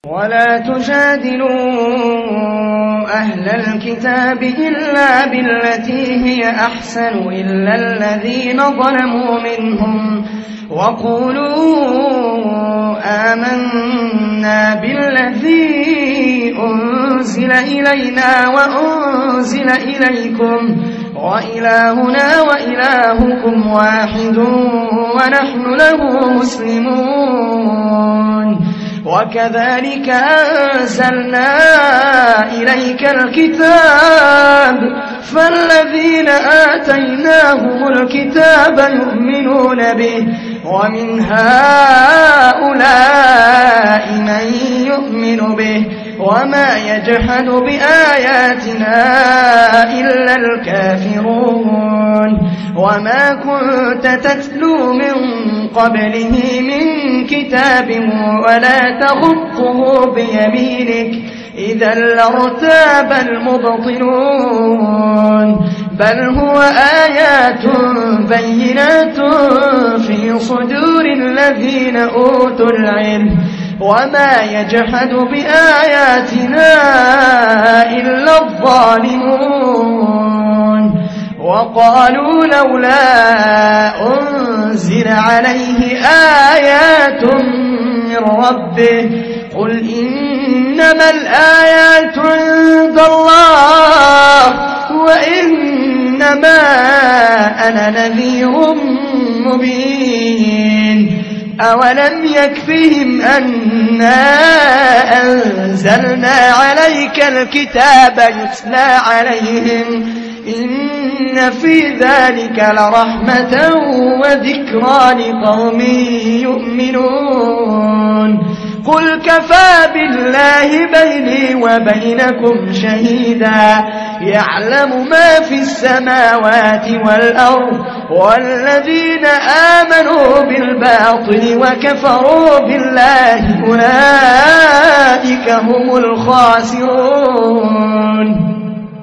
ولا تجادلوا أهل الكتاب إلا بالتي هي أحسن إلا الذين ظلموا منهم وقولوا آمنا بالذي أنزل إلينا وأنزل إليكم وإلهنا وإلهكم واحد ونحن له مسلمون وكذلك أنزلنا إليك الكتاب فالذين آتيناهم الكتاب يؤمنون به ومن هؤلاء من يؤمن به وما يجحد بآياتنا إلا الكافرون وما كنت تتلو من قبله من كتاب ولا تخطه بيمينك إذا لارتاب المبطلون بل هو آيات بينات في صدور الذين أوتوا العلم وما يجحد بآياتنا إلا الظالمون وقالوا لولا أنزل عليه آيات من ربه قل إنما الآيات عند الله وإنما أنا نذير مبين أولم يكفهم أنا أنزلنا عليك الكتاب يتلى عليهم إن في ذلك لرحمة وذكرى لقوم يؤمنون قل كفى بالله بيني وبينكم شهيدا يعلم ما في السماوات والأرض والذين آمنوا بالباطل وكفروا بالله أولئك هم الخاسرون